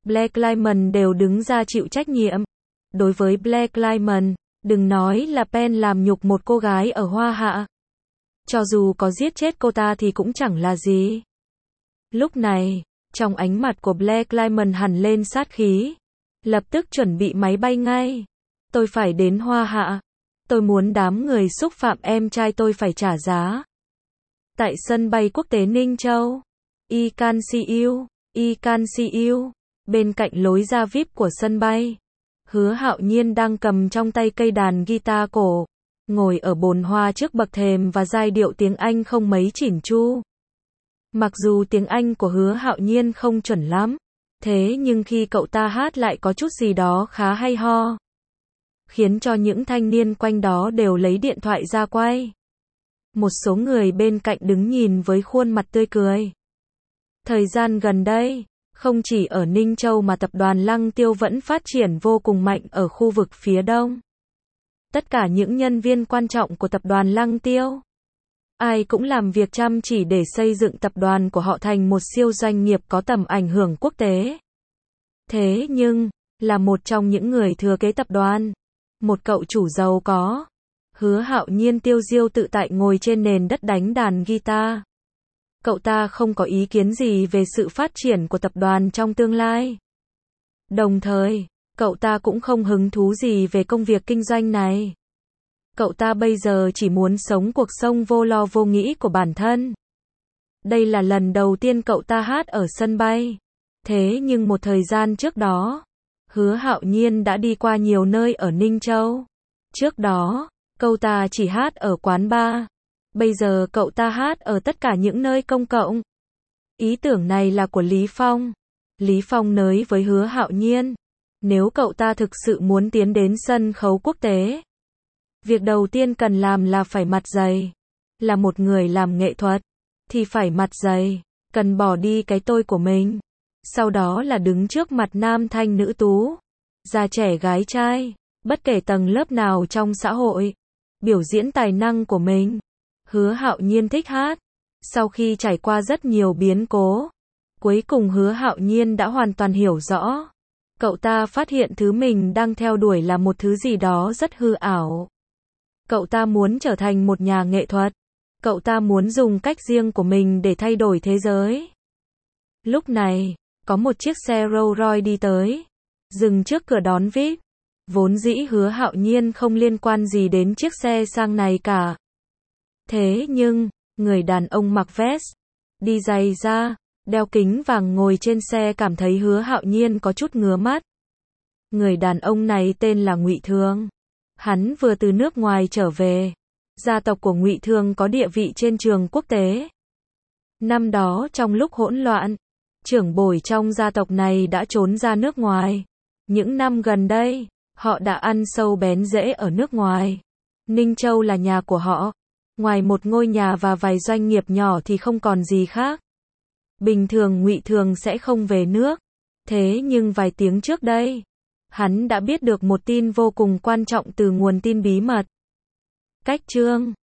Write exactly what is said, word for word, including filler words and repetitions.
Black Diamond đều đứng ra chịu trách nhiệm. Đối với Black Diamond, đừng nói là Pen làm nhục một cô gái ở Hoa Hạ. Cho dù có giết chết cô ta thì cũng chẳng là gì. Lúc này, trong ánh mặt của Black Diamond hằn lên sát khí. Lập tức chuẩn bị máy bay ngay. Tôi phải đến Hoa Hạ. Tôi muốn đám người xúc phạm em trai tôi phải trả giá. Tại sân bay quốc tế Ninh Châu. I can see you, I can see you. Bên cạnh lối ra vi ai pi của sân bay. Hứa Hạo Nhiên đang cầm trong tay cây đàn guitar cổ. Ngồi ở bồn hoa trước bậc thềm và giai điệu tiếng Anh không mấy chỉn chu. Mặc dù tiếng Anh của Hứa Hạo Nhiên không chuẩn lắm. Thế nhưng khi cậu ta hát lại có chút gì đó khá hay ho. Khiến cho những thanh niên quanh đó đều lấy điện thoại ra quay. Một số người bên cạnh đứng nhìn với khuôn mặt tươi cười. Thời gian gần đây, không chỉ ở Ninh Châu mà tập đoàn Lăng Tiêu vẫn phát triển vô cùng mạnh ở khu vực phía đông. Tất cả những nhân viên quan trọng của tập đoàn Lăng Tiêu, ai cũng làm việc chăm chỉ để xây dựng tập đoàn của họ thành một siêu doanh nghiệp có tầm ảnh hưởng quốc tế. Thế nhưng, là một trong những người thừa kế tập đoàn, một cậu chủ giàu có, Hứa Hạo Nhiên tiêu diêu tự tại ngồi trên nền đất đánh đàn guitar. Cậu ta không có ý kiến gì về sự phát triển của tập đoàn trong tương lai. Đồng thời, cậu ta cũng không hứng thú gì về công việc kinh doanh này. Cậu ta bây giờ chỉ muốn sống cuộc sống vô lo vô nghĩ của bản thân. Đây là lần đầu tiên cậu ta hát ở sân bay. Thế nhưng một thời gian trước đó, Hứa Hạo Nhiên đã đi qua nhiều nơi ở Ninh Châu. Trước đó, cậu ta chỉ hát ở quán bar. Bây giờ cậu ta hát ở tất cả những nơi công cộng. Ý tưởng này là của Lý Phong. Lý Phong nói với Hứa Hạo Nhiên, nếu cậu ta thực sự muốn tiến đến sân khấu quốc tế, việc đầu tiên cần làm là phải mặt dày. Là một người làm nghệ thuật, thì phải mặt dày, cần bỏ đi cái tôi của mình. Sau đó là đứng trước mặt nam thanh nữ tú, già trẻ gái trai, bất kể tầng lớp nào trong xã hội, biểu diễn tài năng của mình. Hứa Hạo Nhiên thích hát. Sau khi trải qua rất nhiều biến cố, cuối cùng Hứa Hạo Nhiên đã hoàn toàn hiểu rõ. Cậu ta phát hiện thứ mình đang theo đuổi là một thứ gì đó rất hư ảo. Cậu ta muốn trở thành một nhà nghệ thuật. Cậu ta muốn dùng cách riêng của mình để thay đổi thế giới. Lúc này, có một chiếc xe Rolls Royce đi tới, dừng trước cửa đón vi ai pi. Vốn dĩ Hứa Hạo Nhiên không liên quan gì đến chiếc xe sang này cả. Thế nhưng, người đàn ông mặc vest, đi giày da, đeo kính vàng ngồi trên xe cảm thấy Hứa Hạo Nhiên có chút ngứa mắt. Người đàn ông này tên là Ngụy Thương. Hắn vừa từ nước ngoài trở về. Gia tộc của Ngụy Thương có địa vị trên trường quốc tế. Năm đó trong lúc hỗn loạn, trưởng bối trong gia tộc này đã trốn ra nước ngoài. Những năm gần đây, họ đã ăn sâu bén rễ ở nước ngoài. Ninh Châu là nhà của họ. Ngoài một ngôi nhà và vài doanh nghiệp nhỏ thì không còn gì khác. Bình thường Ngụy Thường sẽ không về nước. Thế nhưng vài tiếng trước đây, hắn đã biết được một tin vô cùng quan trọng từ nguồn tin bí mật. Cách chương